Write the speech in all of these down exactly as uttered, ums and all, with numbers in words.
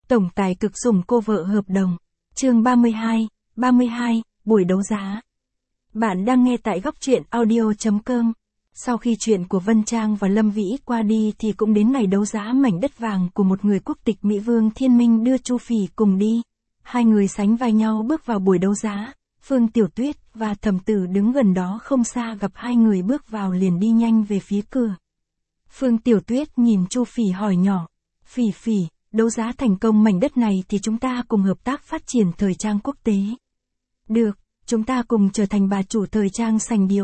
Tổng tài cực sủng cô vợ hợp đồng. Chương ba mươi hai, ba mươi hai, buổi đấu giá. Bạn đang nghe tại góc truyện audio chấm com. Sau khi chuyện của Vân Trang và Lâm Vĩ qua đi thì cũng đến ngày đấu giá mảnh đất vàng của một người quốc tịch Mỹ Vương Thiên Minh đưa Chu Phỉ cùng đi. Hai người sánh vai nhau bước vào buổi đấu giá. Phương Tiểu Tuyết và Thẩm Tử đứng gần đó không xa, gặp hai người bước vào liền đi nhanh về phía cửa. Phương Tiểu Tuyết nhìn Chu Phỉ hỏi nhỏ, Phỉ Phỉ, đấu giá thành công mảnh đất này thì chúng ta cùng hợp tác phát triển thời trang quốc tế. Được, chúng ta cùng trở thành bà chủ thời trang sành điệu.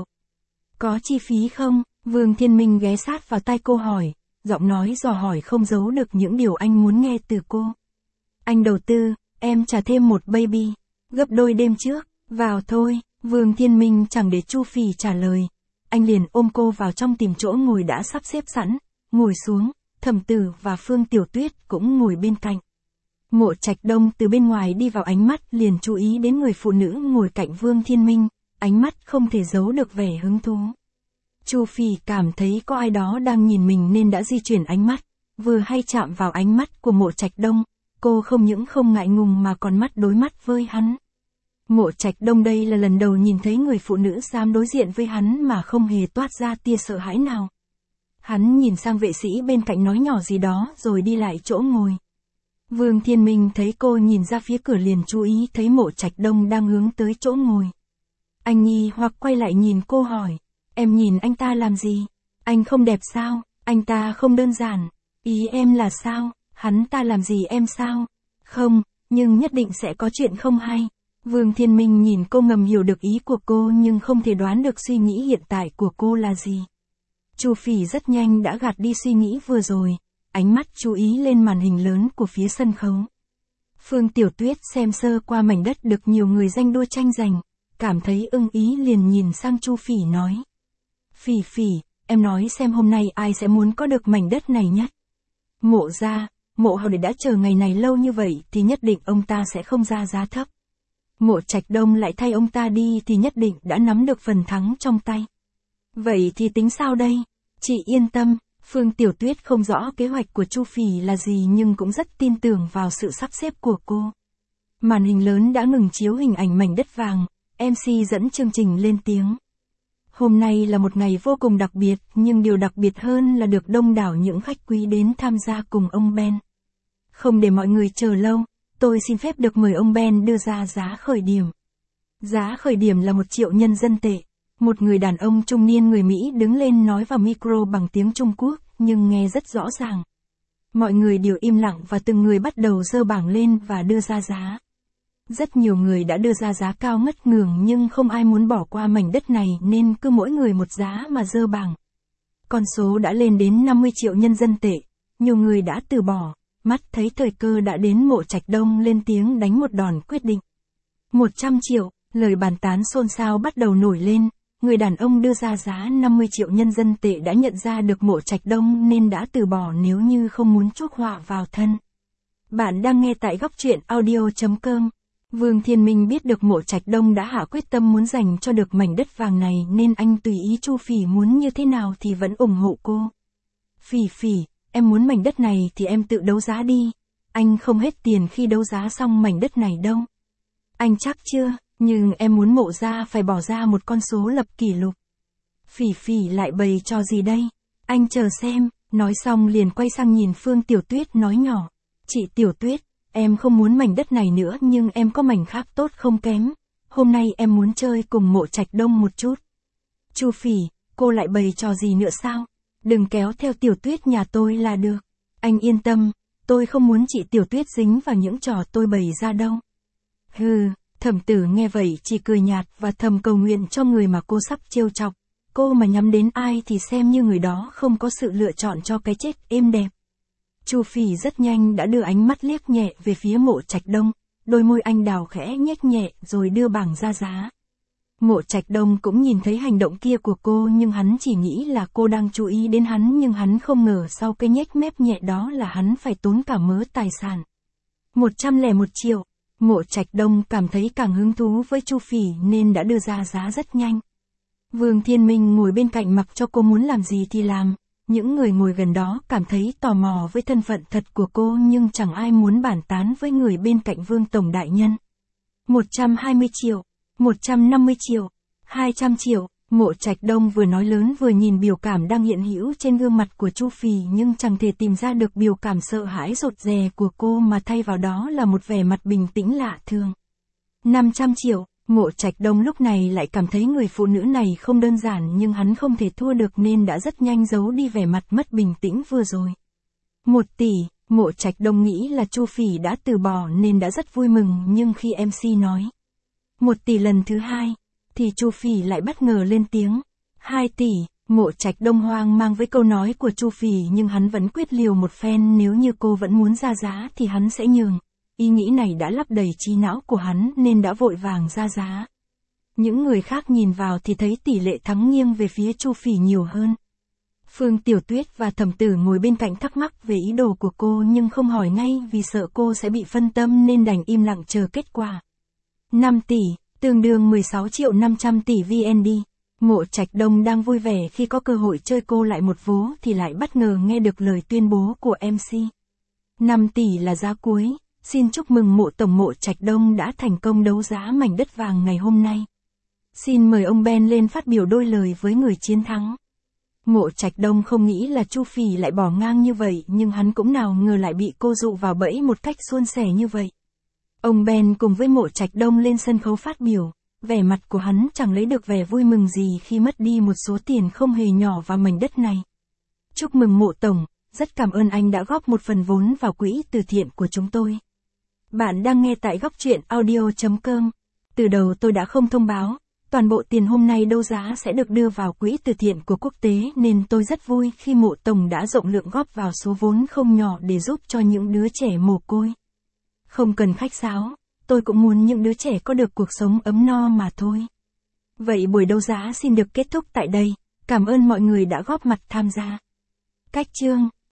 Có chi phí không? Vương Thiên Minh ghé sát vào tai cô hỏi, giọng nói dò hỏi không giấu được những điều anh muốn nghe từ cô. Anh đầu tư, em trả thêm một baby, gấp đôi đêm trước, vào thôi. Vương Thiên Minh chẳng để Chu Phỉ trả lời. Anh liền ôm cô vào trong tìm chỗ ngồi đã sắp xếp sẵn, ngồi xuống. Thẩm Tử và Phương Tiểu Tuyết cũng ngồi bên cạnh. Mộ Trạch Đông từ bên ngoài đi vào, ánh mắt liền chú ý đến người phụ nữ ngồi cạnh Vương Thiên Minh, ánh mắt không thể giấu được vẻ hứng thú. Chu Phỉ cảm thấy có ai đó đang nhìn mình nên đã di chuyển ánh mắt, vừa hay chạm vào ánh mắt của Mộ Trạch Đông, cô không những không ngại ngùng mà còn mắt đối mắt với hắn. Mộ Trạch Đông đây là lần đầu nhìn thấy người phụ nữ dám đối diện với hắn mà không hề toát ra tia sợ hãi nào. Hắn nhìn sang vệ sĩ bên cạnh nói nhỏ gì đó rồi đi lại chỗ ngồi. Vương Thiên Minh thấy cô nhìn ra phía cửa liền chú ý thấy Mộ Trạch Đông đang hướng tới chỗ ngồi. Anh nghi hoặc quay lại nhìn cô hỏi, em nhìn anh ta làm gì? Anh không đẹp sao? Anh ta không đơn giản. Ý em là sao? Hắn ta làm gì em sao? Không, nhưng nhất định sẽ có chuyện không hay. Vương Thiên Minh nhìn cô ngầm hiểu được ý của cô nhưng không thể đoán được suy nghĩ hiện tại của cô là gì. Chu Phỉ rất nhanh đã gạt đi suy nghĩ vừa rồi, ánh mắt chú ý lên màn hình lớn của phía sân khấu. Phương Tiểu Tuyết xem sơ qua mảnh đất được nhiều người danh đua tranh giành, cảm thấy ưng ý liền nhìn sang Chu Phỉ nói. Phỉ Phỉ, em nói xem hôm nay ai sẽ muốn có được mảnh đất này nhất? Mộ gia, Mộ Hầu để đã chờ ngày này lâu như vậy thì nhất định ông ta sẽ không ra giá thấp. Mộ Trạch Đông lại thay ông ta đi thì nhất định đã nắm được phần thắng trong tay. Vậy thì tính sao đây? Chị yên tâm, Phương Tiểu Tuyết không rõ kế hoạch của Chu Phỉ là gì nhưng cũng rất tin tưởng vào sự sắp xếp của cô. Màn hình lớn đã ngừng chiếu hình ảnh mảnh đất vàng, em xê dẫn chương trình lên tiếng. Hôm nay là một ngày vô cùng đặc biệt, nhưng điều đặc biệt hơn là được đông đảo những khách quý đến tham gia cùng ông Ben. Không để mọi người chờ lâu, tôi xin phép được mời ông Ben đưa ra giá khởi điểm. Giá khởi điểm là một triệu nhân dân tệ. Một người đàn ông trung niên người Mỹ đứng lên nói vào micro bằng tiếng Trung Quốc, nhưng nghe rất rõ ràng. Mọi người đều im lặng và từng người bắt đầu giơ bảng lên và đưa ra giá. Rất nhiều người đã đưa ra giá cao ngất ngường nhưng không ai muốn bỏ qua mảnh đất này nên cứ mỗi người một giá mà giơ bảng. Con số đã lên đến năm mươi triệu nhân dân tệ, nhiều người đã từ bỏ, mắt thấy thời cơ đã đến. Mộ Trạch Đông lên tiếng đánh một đòn quyết định. một trăm triệu, lời bàn tán xôn xao bắt đầu nổi lên. Người đàn ông đưa ra giá năm mươi triệu nhân dân tệ đã nhận ra được Mộ Trạch Đông nên đã từ bỏ nếu như không muốn chuốc họa vào thân. Bạn đang nghe tại góc truyện audio chấm com. Vương Thiên Minh biết được Mộ Trạch Đông đã hạ quyết tâm muốn giành cho được mảnh đất vàng này nên anh tùy ý Chu Phỉ muốn như thế nào thì vẫn ủng hộ cô. Phỉ Phỉ, em muốn mảnh đất này thì em tự đấu giá đi. Anh không hết tiền khi đấu giá xong mảnh đất này đâu. Anh chắc chưa? Nhưng em muốn Mộ gia phải bỏ ra một con số lập kỷ lục. Phỉ Phỉ lại bày trò gì đây? Anh chờ xem, nói xong liền quay sang nhìn Phương Tiểu Tuyết nói nhỏ. Chị Tiểu Tuyết, em không muốn mảnh đất này nữa nhưng em có mảnh khác tốt không kém. Hôm nay em muốn chơi cùng Mộ Trạch Đông một chút. Chu Phỉ, cô lại bày trò gì nữa sao? Đừng kéo theo Tiểu Tuyết nhà tôi là được. Anh yên tâm, tôi không muốn chị Tiểu Tuyết dính vào những trò tôi bày ra đâu. Hừ. Thẩm Tử nghe vậy chỉ cười nhạt và thầm cầu nguyện cho người mà cô sắp trêu chọc. Cô mà nhắm đến ai thì xem như người đó không có sự lựa chọn cho cái chết êm đẹp. Chu Phỉ rất nhanh đã đưa ánh mắt liếc nhẹ về phía Mộ Trạch Đông, đôi môi anh đào khẽ nhếch nhẹ rồi đưa bảng ra giá. Mộ Trạch Đông cũng nhìn thấy hành động kia của cô nhưng hắn chỉ nghĩ là cô đang chú ý đến hắn nhưng hắn không ngờ sau cái nhếch mép nhẹ đó là hắn phải tốn cả mớ tài sản. một trăm lẻ một triệu. Mộ Trạch Đông cảm thấy càng hứng thú với Chu Phỉ nên đã đưa ra giá rất nhanh. Vương Thiên Minh ngồi bên cạnh mặc cho cô muốn làm gì thì làm, Những người ngồi gần đó cảm thấy tò mò với thân phận thật của cô nhưng chẳng ai muốn bàn tán với người bên cạnh Vương Tổng Đại Nhân. một trăm hai mươi triệu, một trăm năm mươi triệu, hai trăm triệu, Mộ Trạch Đông vừa nói lớn vừa nhìn biểu cảm đang hiện hữu trên gương mặt của Chu Phì nhưng chẳng thể tìm ra được biểu cảm sợ hãi rụt rè của cô mà thay vào đó là một vẻ mặt bình tĩnh lạ thường. năm trăm triệu, Mộ Trạch Đông lúc này lại cảm thấy người phụ nữ này không đơn giản nhưng hắn không thể thua được nên đã rất nhanh giấu đi vẻ mặt mất bình tĩnh vừa rồi. một tỷ, Mộ Trạch Đông nghĩ là Chu Phì đã từ bỏ nên đã rất vui mừng nhưng khi em xê nói một tỷ lần thứ hai, thì Chu Phì lại bất ngờ lên tiếng. hai tỷ, Mộ Trạch Đông hoang mang với câu nói của Chu Phì nhưng hắn vẫn quyết liều một phen, nếu như cô vẫn muốn ra giá thì hắn sẽ nhường. Ý nghĩ này đã lấp đầy trí não của hắn nên đã vội vàng ra giá. Những người khác nhìn vào thì thấy tỷ lệ thắng nghiêng về phía Chu Phì nhiều hơn. Phương Tiểu Tuyết và Thẩm Tử ngồi bên cạnh thắc mắc về ý đồ của cô nhưng không hỏi ngay vì sợ cô sẽ bị phân tâm nên đành im lặng chờ kết quả. năm tỷ, tương đương mười sáu triệu năm trăm tỷ vê en đê. Mộ Trạch Đông đang vui vẻ khi có cơ hội chơi cô lại một vố thì lại bất ngờ nghe được lời tuyên bố của em xê. năm tỷ là giá cuối, xin chúc mừng Mộ Tổng. Mộ Trạch Đông đã thành công đấu giá mảnh đất vàng ngày hôm nay. Xin mời ông Ben lên phát biểu đôi lời với người chiến thắng. Mộ Trạch Đông không nghĩ là Chu Phì lại bỏ ngang như vậy nhưng hắn cũng nào ngờ lại bị cô dụ vào bẫy một cách suôn sẻ như vậy. Ông Ben cùng với Mộ Trạch Đông lên sân khấu phát biểu, vẻ mặt của hắn chẳng lấy được vẻ vui mừng gì khi mất đi một số tiền không hề nhỏ vào mảnh đất này. Chúc mừng Mộ Tổng, rất cảm ơn anh đã góp một phần vốn vào quỹ từ thiện của chúng tôi. Bạn đang nghe tại góc truyện audio chấm com. Từ đầu tôi đã không thông báo, toàn bộ tiền hôm nay đấu giá sẽ được đưa vào quỹ từ thiện của quốc tế nên tôi rất vui khi Mộ Tổng đã rộng lượng góp vào số vốn không nhỏ để giúp cho những đứa trẻ mồ côi. Không cần khách sáo, tôi cũng muốn những đứa trẻ có được cuộc sống ấm no mà thôi. Vậy buổi đấu giá xin được kết thúc tại đây, cảm ơn mọi người đã góp mặt tham gia. Cách chương